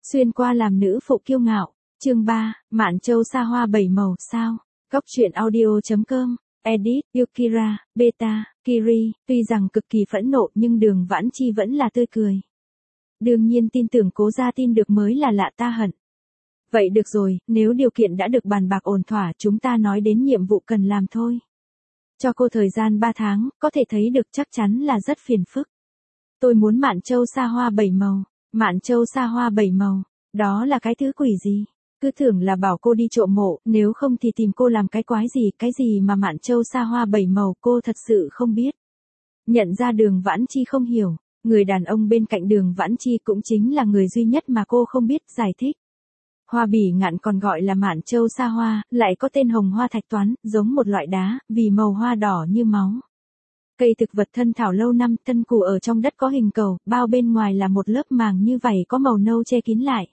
Xuyên qua làm nữ phụ kiêu ngạo. Chương 3, Mạn Châu xa hoa bảy màu sao? Góc truyện audio.com. Edit, Yukira, Beta, Kiri, tuy rằng cực kỳ phẫn nộ nhưng Đường Vãn Chi vẫn là tươi cười. Đương nhiên tin tưởng cố gia tin được mới là lạ ta hận. Vậy được rồi, nếu điều kiện đã được bàn bạc ổn thỏa chúng ta nói đến nhiệm vụ cần làm thôi. Cho cô thời gian 3 tháng, có thể thấy được chắc chắn là rất phiền phức. Tôi muốn Mạn Châu xa hoa bảy màu. Mạn Châu xa hoa bảy màu, đó là cái thứ quỷ gì? Cứ tưởng là bảo cô đi trộm mộ, nếu không thì tìm cô làm cái cái gì mà Mạn Châu xa hoa bảy màu cô thật sự không biết. Nhận ra Đường Vãn Chi không hiểu, người đàn ông bên cạnh Đường Vãn Chi cũng chính là người duy nhất mà cô không biết giải thích. Hoa bỉ ngạn còn gọi là Mạn Châu xa hoa, lại có tên hồng hoa thạch toán, giống một loại đá, vì màu hoa đỏ như máu. Cây thực vật thân thảo lâu năm, thân củ ở trong đất có hình cầu, bao bên ngoài là một lớp màng như vảy có màu nâu che kín lại.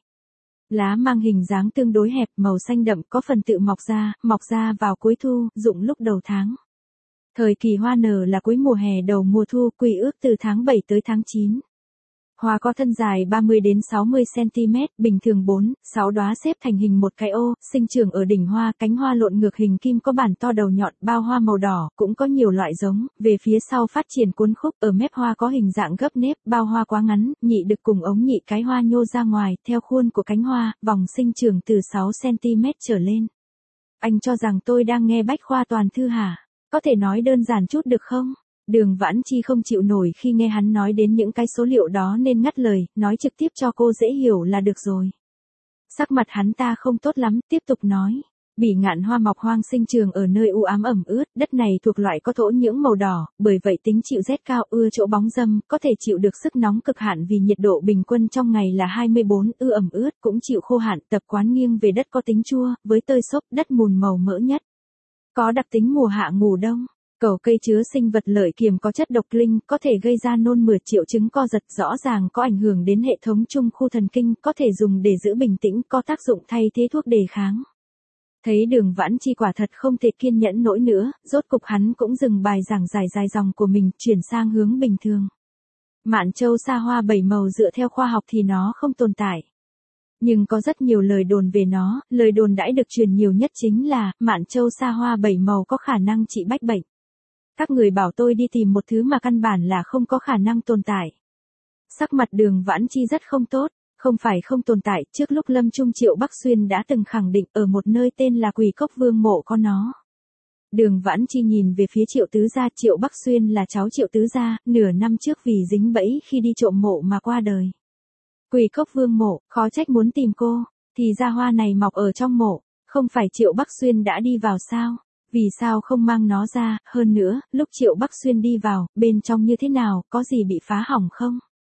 Lá mang hình dáng tương đối hẹp, màu xanh đậm, có phần tự mọc ra vào cuối thu, rụng lúc đầu tháng. Thời kỳ hoa nở là cuối mùa hè đầu mùa thu, quy ước từ tháng 7 tới tháng 9. Hoa có thân dài 30 đến 60 cm, bình thường 4, 6 đóa xếp thành hình một cái ô, sinh trưởng ở đỉnh hoa, cánh hoa lộn ngược hình kim có bản to đầu nhọn, bao hoa màu đỏ, cũng có nhiều loại giống, về phía sau phát triển cuốn khúc, ở mép hoa có hình dạng gấp nếp, bao hoa quá ngắn, nhị được cùng ống nhị cái hoa nhô ra ngoài, theo khuôn của cánh hoa, vòng sinh trưởng từ 6 cm trở lên. Anh cho rằng tôi đang nghe bách khoa toàn thư hả? Có thể nói đơn giản chút được không? Đường Vãn Chi không chịu nổi khi nghe hắn nói đến những cái số liệu đó nên ngắt lời, nói trực tiếp cho cô dễ hiểu là được rồi. Sắc mặt hắn ta không tốt lắm, tiếp tục nói. Bỉ ngạn hoa mọc hoang sinh trường ở nơi u ám ẩm ướt, đất này thuộc loại có thổ nhưỡng màu đỏ, bởi vậy tính chịu rét cao, ưa chỗ bóng râm, có thể chịu được sức nóng cực hạn vì nhiệt độ bình quân trong ngày là 24, ẩm ướt, cũng chịu khô hạn, tập quán nghiêng về đất có tính chua, với tơi xốp, đất mùn màu mỡ nhất. Có đặc tính mùa hạ ngủ đông. Cẩu cây chứa sinh vật lợi kiềm có chất độc linh, có thể gây ra nôn mửa, triệu chứng co giật, rõ ràng có ảnh hưởng đến hệ thống trung khu thần kinh, có thể dùng để giữ bình tĩnh, có tác dụng thay thế thuốc đề kháng. Thấy Đường Vãn Chi quả thật không thể kiên nhẫn nổi nữa, rốt cục hắn cũng dừng bài giảng dài dòng của mình, chuyển sang hướng bình thường. Mạn Châu xa hoa bảy màu dựa theo khoa học thì nó không tồn tại. Nhưng có rất nhiều lời đồn về nó, lời đồn đãi được truyền nhiều nhất chính là, Mạn Châu xa hoa bảy màu có khả năng trị bách bệnh. Các người bảo tôi đi tìm một thứ mà căn bản là không có khả năng tồn tại. Sắc mặt Đường Vãn Chi rất không tốt, không phải không tồn tại, trước lúc lâm chung Triệu Bắc Xuyên đã từng khẳng định ở một nơi tên là Quỷ Cốc Vương mộ có nó. Đường Vãn Chi nhìn về phía Triệu Tứ Gia, Triệu Bắc Xuyên là cháu Triệu Tứ Gia, nửa năm trước vì dính bẫy khi đi trộm mộ mà qua đời. Quỷ Cốc Vương mộ, khó trách muốn tìm cô, thì ra hoa này mọc ở trong mộ, không phải Triệu Bắc Xuyên đã đi vào sao? Vì sao không mang nó ra, hơn nữa, lúc Triệu Bắc Xuyên đi vào, bên trong như thế nào, có gì bị phá hỏng không?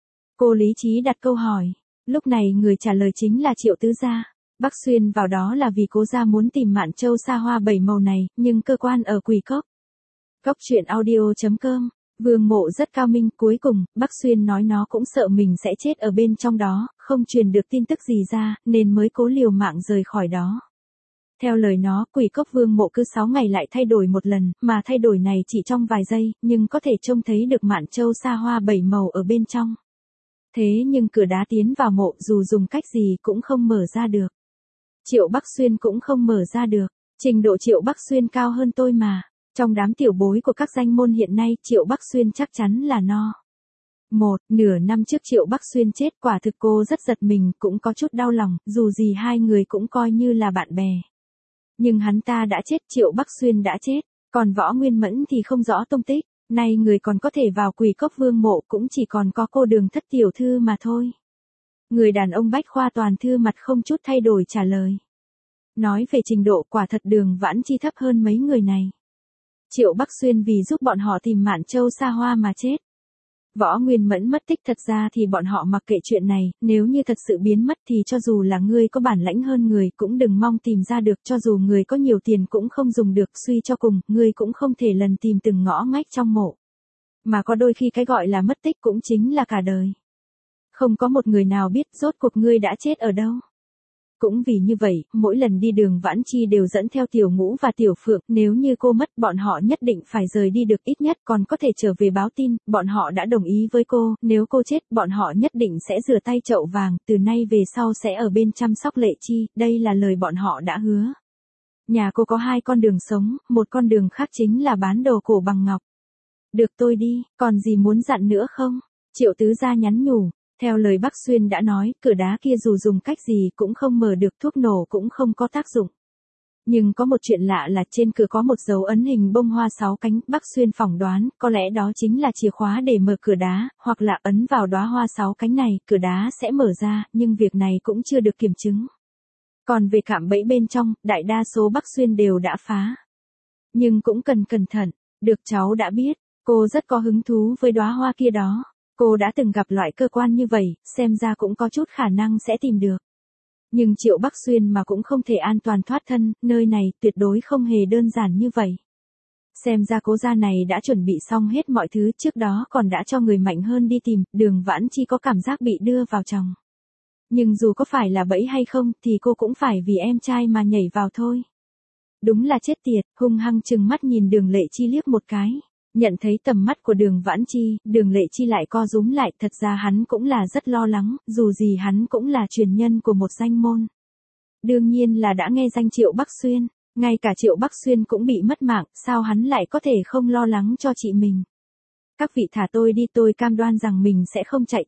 Cô lý trí đặt câu hỏi. Lúc này người trả lời chính là Triệu Tứ Gia. Bắc Xuyên vào đó là vì cố gia muốn tìm Mạn Châu xa hoa bảy màu này, nhưng cơ quan ở Quỷ Cốc. Góc truyện audio.com. Vương mộ rất cao minh, cuối cùng, Bắc Xuyên nói nó cũng sợ mình sẽ chết ở bên trong đó, không truyền được tin tức gì ra, nên mới cố liều mạng rời khỏi đó. Theo lời nó, Quỷ Cốc Vương mộ cứ 6 ngày lại thay đổi một lần, mà thay đổi này chỉ trong vài giây, nhưng có thể trông thấy được Mạn Châu xa hoa bảy màu ở bên trong. Thế nhưng cửa đá tiến vào mộ dù dùng cách gì cũng không mở ra được. Triệu Bắc Xuyên cũng không mở ra được, trình độ Triệu Bắc Xuyên cao hơn tôi mà. Trong đám tiểu bối của các danh môn hiện nay, Triệu Bắc Xuyên chắc chắn là no. Nửa năm trước Triệu Bắc Xuyên chết, quả thực cô rất giật mình, cũng có chút đau lòng, dù gì hai người cũng coi như là bạn bè. Nhưng hắn ta đã chết, Triệu Bắc Xuyên đã chết, còn Võ Nguyên Mẫn thì không rõ tung tích, nay người còn có thể vào Quỷ Cốc Vương mộ cũng chỉ còn có cô Đường Thất tiểu thư mà thôi. Người đàn ông bách khoa toàn thư mặt không chút thay đổi trả lời. Nói về trình độ, quả thật Đường Vãn Chi thấp hơn mấy người này. Triệu Bắc Xuyên vì giúp bọn họ tìm Mạn Châu xa hoa mà chết. Võ Nguyên Mẫn mất tích, thật ra thì bọn họ mặc kệ chuyện này, nếu như thật sự biến mất thì cho dù là ngươi có bản lãnh hơn người cũng đừng mong tìm ra được, cho dù người có nhiều tiền cũng không dùng được, suy cho cùng, ngươi cũng không thể lần tìm từng ngõ ngách trong mộ. Mà có đôi khi cái gọi là mất tích cũng chính là cả đời. Không có một người nào biết rốt cuộc ngươi đã chết ở đâu. Cũng vì như vậy, mỗi lần đi Đường Vãn Chi đều dẫn theo Tiểu Ngũ và Tiểu Phượng, nếu như cô mất bọn họ nhất định phải rời đi được ít nhất còn có thể trở về báo tin, bọn họ đã đồng ý với cô, nếu cô chết, bọn họ nhất định sẽ rửa tay chậu vàng, từ nay về sau sẽ ở bên chăm sóc Lệ Chi, đây là lời bọn họ đã hứa. Nhà cô có 2 con đường sống, một con đường khác chính là bán đồ cổ bằng ngọc. Được tôi đi, còn gì muốn dặn nữa không? Triệu Tứ Gia nhắn nhủ. Theo lời Bắc Xuyên đã nói, cửa đá kia dù dùng cách gì cũng không mở được, thuốc nổ cũng không có tác dụng. Nhưng có một chuyện lạ là trên cửa có một dấu ấn hình bông hoa 6 cánh, Bắc Xuyên phỏng đoán, có lẽ đó chính là chìa khóa để mở cửa đá, hoặc là ấn vào đóa hoa 6 cánh này, cửa đá sẽ mở ra, nhưng việc này cũng chưa được kiểm chứng. Còn về cạm bẫy bên trong, đại đa số Bắc Xuyên đều đã phá. Nhưng cũng cần cẩn thận, được cháu đã biết, cô rất có hứng thú với đóa hoa kia đó. Cô đã từng gặp loại cơ quan như vậy, xem ra cũng có chút khả năng sẽ tìm được. Nhưng Triệu Bắc Xuyên mà cũng không thể an toàn thoát thân, nơi này tuyệt đối không hề đơn giản như vậy. Xem ra Cố gia này đã chuẩn bị xong hết mọi thứ, trước đó còn đã cho người mạnh hơn đi tìm, Đường Vãn Chi có cảm giác bị đưa vào chòng. Nhưng dù có phải là bẫy hay không thì cô cũng phải vì em trai mà nhảy vào thôi. Đúng là chết tiệt, hung hăng trừng mắt nhìn Đường Lệ Chi liếc một cái. Nhận thấy tầm mắt của Đường Vãn Chi, Đường Lệ Chi lại co rúm lại, thật ra hắn cũng là rất lo lắng, dù gì hắn cũng là truyền nhân của một danh môn. Đương nhiên là đã nghe danh Triệu Bắc Xuyên, ngay cả Triệu Bắc Xuyên cũng bị mất mạng, sao hắn lại có thể không lo lắng cho chị mình. Các vị thả tôi đi, tôi cam đoan rằng mình sẽ không chạy,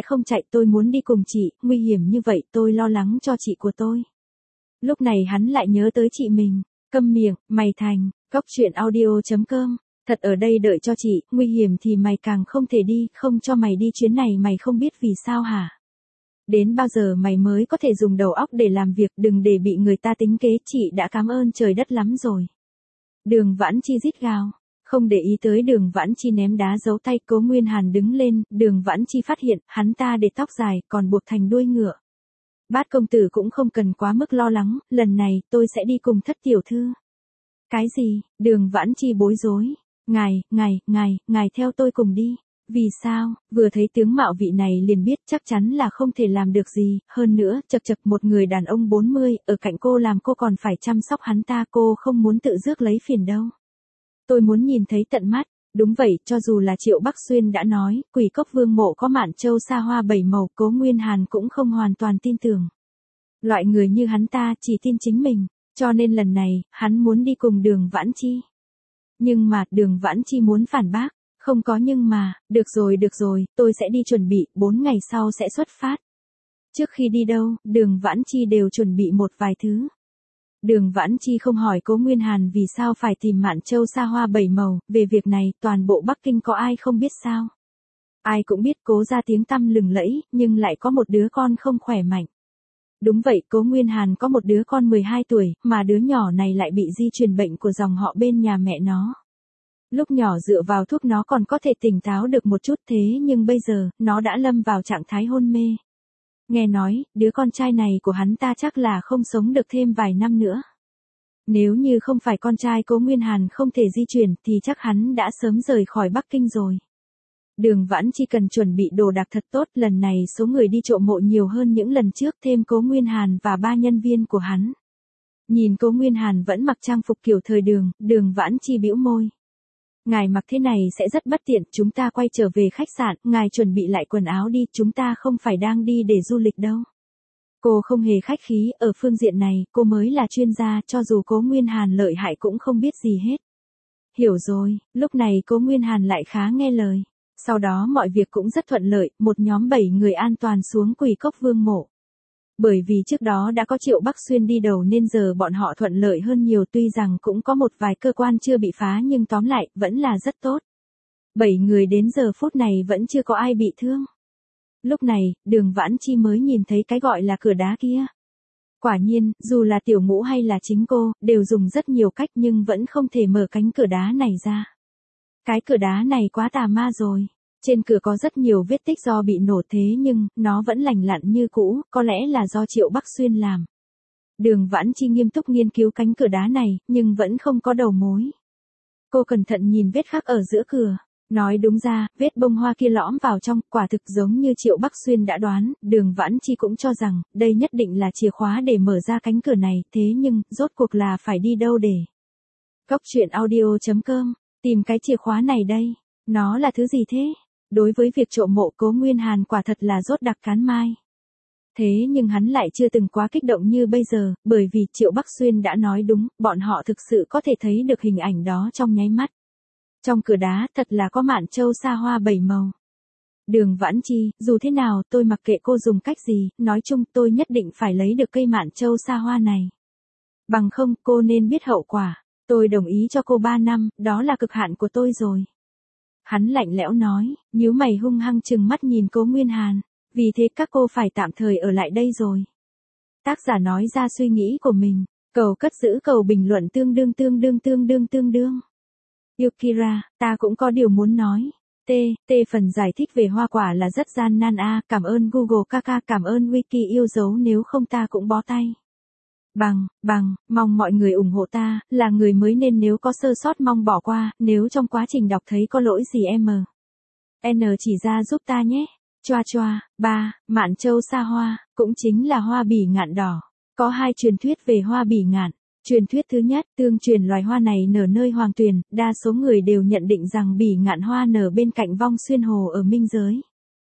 tôi muốn đi cùng chị, nguy hiểm như vậy tôi lo lắng cho chị của tôi. Lúc này hắn lại nhớ tới chị mình, câm miệng, mày thành, goctruyện.audio.com. Thật ở đây đợi cho chị, nguy hiểm thì mày càng không thể đi, không cho mày đi chuyến này mày không biết vì sao hả? Đến bao giờ mày mới có thể dùng đầu óc để làm việc, đừng để bị người ta tính kế, chị đã cảm ơn trời đất lắm rồi. Đường Vãn Chi rít gào, không để ý tới Đường Vãn Chi ném đá giấu tay, Cố Nguyên Hàn đứng lên, Đường Vãn Chi phát hiện, hắn ta để tóc dài, còn buộc thành đuôi ngựa. Bát công tử cũng không cần quá mức lo lắng, lần này tôi sẽ đi cùng Thất tiểu thư. Cái gì? Đường Vãn Chi bối rối. Ngài theo tôi cùng đi. Vì sao? Vừa thấy tướng mạo vị này liền biết chắc chắn là không thể làm được gì, hơn nữa, chật một người đàn ông 40, ở cạnh cô làm cô còn phải chăm sóc hắn ta, cô không muốn tự rước lấy phiền đâu. Tôi muốn nhìn thấy tận mắt. Đúng vậy, cho dù là Triệu Bắc Xuyên đã nói, Quỷ Cốc Vương mộ có Mạn Châu xa hoa 7 màu, Cố Nguyên Hàn cũng không hoàn toàn tin tưởng. Loại người như hắn ta chỉ tin chính mình, cho nên lần này, hắn muốn đi cùng Đường Vãn Chi. Nhưng mà, Đường Vãn Chi muốn phản bác, không có nhưng mà, được rồi, tôi sẽ đi chuẩn bị, 4 ngày sau sẽ xuất phát. Trước khi đi đâu, Đường Vãn Chi đều chuẩn bị một vài thứ. Đường Vãn Chi không hỏi Cố Nguyên Hàn vì sao phải tìm Mạn Châu xa hoa 7 màu, về việc này, toàn bộ Bắc Kinh có ai không biết sao. Ai cũng biết Cố gia tiếng tăm lừng lẫy, nhưng lại có một đứa con không khỏe mạnh. Đúng vậy, Cố Nguyên Hàn có một đứa con 12 tuổi, mà đứa nhỏ này lại bị di truyền bệnh của dòng họ bên nhà mẹ nó. Lúc nhỏ dựa vào thuốc nó còn có thể tỉnh táo được một chút, thế nhưng bây giờ, nó đã lâm vào trạng thái hôn mê. Nghe nói, đứa con trai này của hắn ta chắc là không sống được thêm vài năm nữa. Nếu như không phải con trai Cố Nguyên Hàn không thể di chuyển thì chắc hắn đã sớm rời khỏi Bắc Kinh rồi. Đường Vãn Chi cần chuẩn bị đồ đạc thật tốt, lần này số người đi trộm mộ nhiều hơn những lần trước, thêm Cố Nguyên Hàn và 3 nhân viên của hắn. Nhìn Cố Nguyên Hàn vẫn mặc trang phục kiểu thời Đường Vãn Chi bĩu môi. Ngài mặc thế này sẽ rất bất tiện, chúng ta quay trở về khách sạn, ngài chuẩn bị lại quần áo đi, chúng ta không phải đang đi để du lịch đâu. Cô không hề khách khí, ở phương diện này, cô mới là chuyên gia, cho dù Cố Nguyên Hàn lợi hại cũng không biết gì hết. Hiểu rồi, lúc này Cố Nguyên Hàn lại khá nghe lời. Sau đó mọi việc cũng rất thuận lợi, một nhóm 7 người an toàn xuống Quỷ Cốc Vương mộ. Bởi vì trước đó đã có Triệu Bắc Xuyên đi đầu nên giờ bọn họ thuận lợi hơn nhiều, tuy rằng cũng có một vài cơ quan chưa bị phá nhưng tóm lại, vẫn là rất tốt. 7 người đến giờ phút này vẫn chưa có ai bị thương. Lúc này, Đường Vãn Chi mới nhìn thấy cái gọi là cửa đá kia. Quả nhiên, dù là Tiểu Ngũ hay là chính cô, đều dùng rất nhiều cách nhưng vẫn không thể mở cánh cửa đá này ra. Cái cửa đá này quá tà ma rồi. Trên cửa có rất nhiều vết tích do bị nổ, thế nhưng, nó vẫn lành lặn như cũ, có lẽ là do Triệu Bắc Xuyên làm. Đường Vãn Chi nghiêm túc nghiên cứu cánh cửa đá này, nhưng vẫn không có đầu mối. Cô cẩn thận nhìn vết khắc ở giữa cửa. Nói đúng ra, vết bông hoa kia lõm vào trong, quả thực giống như Triệu Bắc Xuyên đã đoán, Đường Vãn Chi cũng cho rằng, đây nhất định là chìa khóa để mở ra cánh cửa này, thế nhưng, rốt cuộc là phải đi đâu để. Cốc truyện audio.com, tìm cái chìa khóa này đây, nó là thứ gì thế? Đối với việc trộm mộ Cố Nguyên Hàn quả thật là rốt đặc cán mai. Thế nhưng hắn lại chưa từng quá kích động như bây giờ, bởi vì Triệu Bắc Xuyên đã nói đúng, bọn họ thực sự có thể thấy được hình ảnh đó trong nháy mắt. Trong cửa đá thật là có mạn châu sa hoa 7 màu. Đường Vãn Chi, dù thế nào tôi mặc kệ cô dùng cách gì, nói chung tôi nhất định phải lấy được cây mạn châu sa hoa này. Bằng không cô nên biết hậu quả, tôi đồng ý cho cô 3 năm, đó là cực hạn của tôi rồi. Hắn lạnh lẽo nói, nhíu mày hung hăng trừng mắt nhìn Cố Nguyên Hàn, vì thế các cô phải tạm thời ở lại đây rồi. Tác giả nói ra suy nghĩ của mình, cầu cất giữ cầu bình luận tương đương. Yukira, ta cũng có điều muốn nói. Phần giải thích về hoa quả là rất gian nan cảm ơn Google Kaka, cảm ơn Wiki yêu dấu, nếu không ta cũng bó tay. Mong mọi người ủng hộ ta, là người mới nên nếu có sơ sót mong bỏ qua, nếu trong quá trình đọc thấy có lỗi gì N chỉ ra giúp ta nhé. Mạn châu sa hoa, cũng chính là hoa bỉ ngạn đỏ. Có 2 truyền thuyết về hoa bỉ ngạn. Truyền thuyết thứ nhất, tương truyền loài hoa này nở nơi Hoàng Tuyền, đa số người đều nhận định rằng bỉ ngạn hoa nở bên cạnh Vong Xuyên Hồ ở Minh Giới.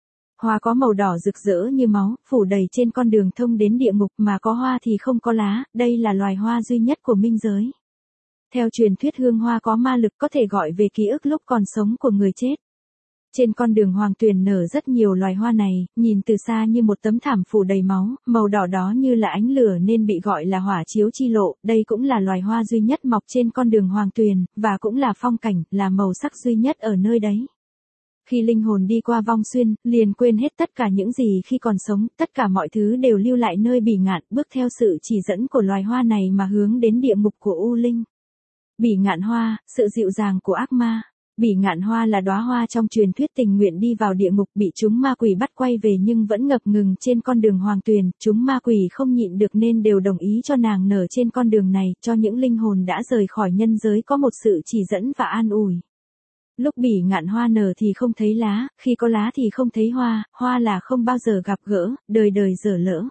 Hoa có màu đỏ rực rỡ như máu, phủ đầy trên con đường thông đến địa ngục, mà có hoa thì không có lá, đây là loài hoa duy nhất của Minh Giới. Theo truyền thuyết hương hoa có ma lực, có thể gọi về ký ức lúc còn sống của người chết. Trên con đường Hoàng Tuyền nở rất nhiều loài hoa này, nhìn từ xa như một tấm thảm phủ đầy máu, màu đỏ đó như là ánh lửa nên bị gọi là hỏa chiếu chi lộ, đây cũng là loài hoa duy nhất mọc trên con đường Hoàng Tuyền, và cũng là phong cảnh, là màu sắc duy nhất ở nơi đấy. Khi linh hồn đi qua Vong Xuyên, liền quên hết tất cả những gì khi còn sống, tất cả mọi thứ đều lưu lại nơi bỉ ngạn, bước theo sự chỉ dẫn của loài hoa này mà hướng đến địa ngục của U Linh. Bỉ ngạn hoa, sự dịu dàng của ác ma. Bỉ ngạn hoa là đóa hoa trong truyền thuyết tình nguyện đi vào địa ngục, bị chúng ma quỷ bắt quay về nhưng vẫn ngập ngừng trên con đường Hoàng Tuyền, chúng ma quỷ không nhịn được nên đều đồng ý cho nàng nở trên con đường này, cho những linh hồn đã rời khỏi nhân giới có một sự chỉ dẫn và an ủi. Lúc bỉ ngạn hoa nở thì không thấy lá, khi có lá thì không thấy hoa, hoa là không bao giờ gặp gỡ, đời đời dở lỡ.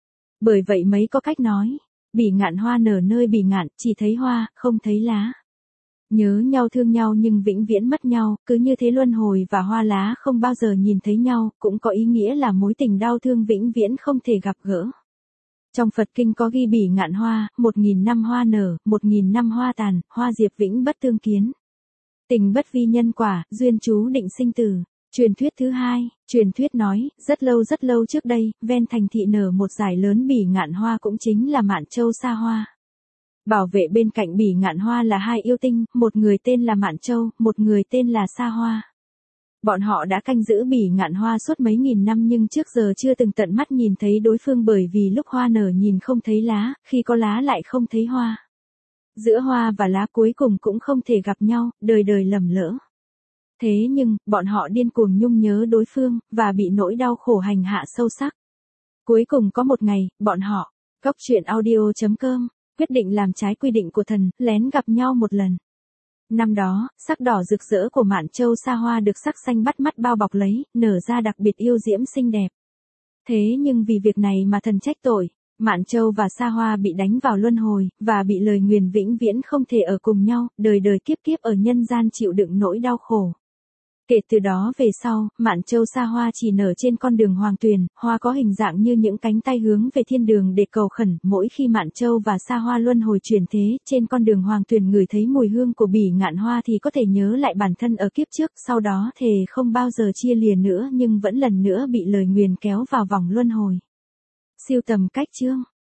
Bởi vậy mấy có cách nói, bỉ ngạn hoa nở nơi bỉ ngạn, chỉ thấy hoa, không thấy lá. Nhớ nhau thương nhau nhưng vĩnh viễn mất nhau, cứ như thế luân hồi và hoa lá không bao giờ nhìn thấy nhau, cũng có ý nghĩa là mối tình đau thương vĩnh viễn không thể gặp gỡ. Trong Phật Kinh có ghi bỉ ngạn hoa, 1000 năm hoa nở, 1000 năm hoa tàn, hoa diệp vĩnh bất tương kiến. Tình bất vi nhân quả, duyên chú định sinh tử. Truyền thuyết thứ hai, truyền thuyết nói, rất lâu trước đây, ven thành thị nở một dải lớn bỉ ngạn hoa, cũng chính là Mạn Châu sa hoa. Bảo vệ bên cạnh bỉ ngạn hoa là 2 yêu tinh, một người tên là Mạn Châu, một người tên là Sa Hoa. Bọn họ đã canh giữ bỉ ngạn hoa suốt mấy nghìn năm nhưng trước giờ chưa từng tận mắt nhìn thấy đối phương, bởi vì lúc hoa nở nhìn không thấy lá, khi có lá lại không thấy hoa. Giữa hoa và lá cuối cùng cũng không thể gặp nhau, đời đời lầm lỡ. Thế nhưng, bọn họ điên cuồng nhung nhớ đối phương, và bị nỗi đau khổ hành hạ sâu sắc. Cuối cùng có một ngày, bọn họ, cốc truyện audio.com, quyết định làm trái quy định của thần, lén gặp nhau một lần. Năm đó, sắc đỏ rực rỡ của Mạn Châu sa hoa được sắc xanh bắt mắt bao bọc lấy, nở ra đặc biệt yêu diễm xinh đẹp. Thế nhưng vì việc này mà thần trách tội, Mạn Châu và Sa Hoa bị đánh vào luân hồi, và bị lời nguyền vĩnh viễn không thể ở cùng nhau, đời đời kiếp kiếp ở nhân gian chịu đựng nỗi đau khổ. Kể từ đó về sau, Mạn Châu sa hoa chỉ nở trên con đường Hoàng Tuyền, hoa có hình dạng như những cánh tay hướng về thiên đường để cầu khẩn. Mỗi khi Mạn Châu và sa hoa luân hồi chuyển thế, trên con đường Hoàng Tuyền ngửi thấy mùi hương của bỉ ngạn hoa thì có thể nhớ lại bản thân ở kiếp trước, sau đó thề không bao giờ chia lìa nữa, nhưng vẫn lần nữa bị lời nguyền kéo vào vòng luân hồi. Siêu tầm cách chương.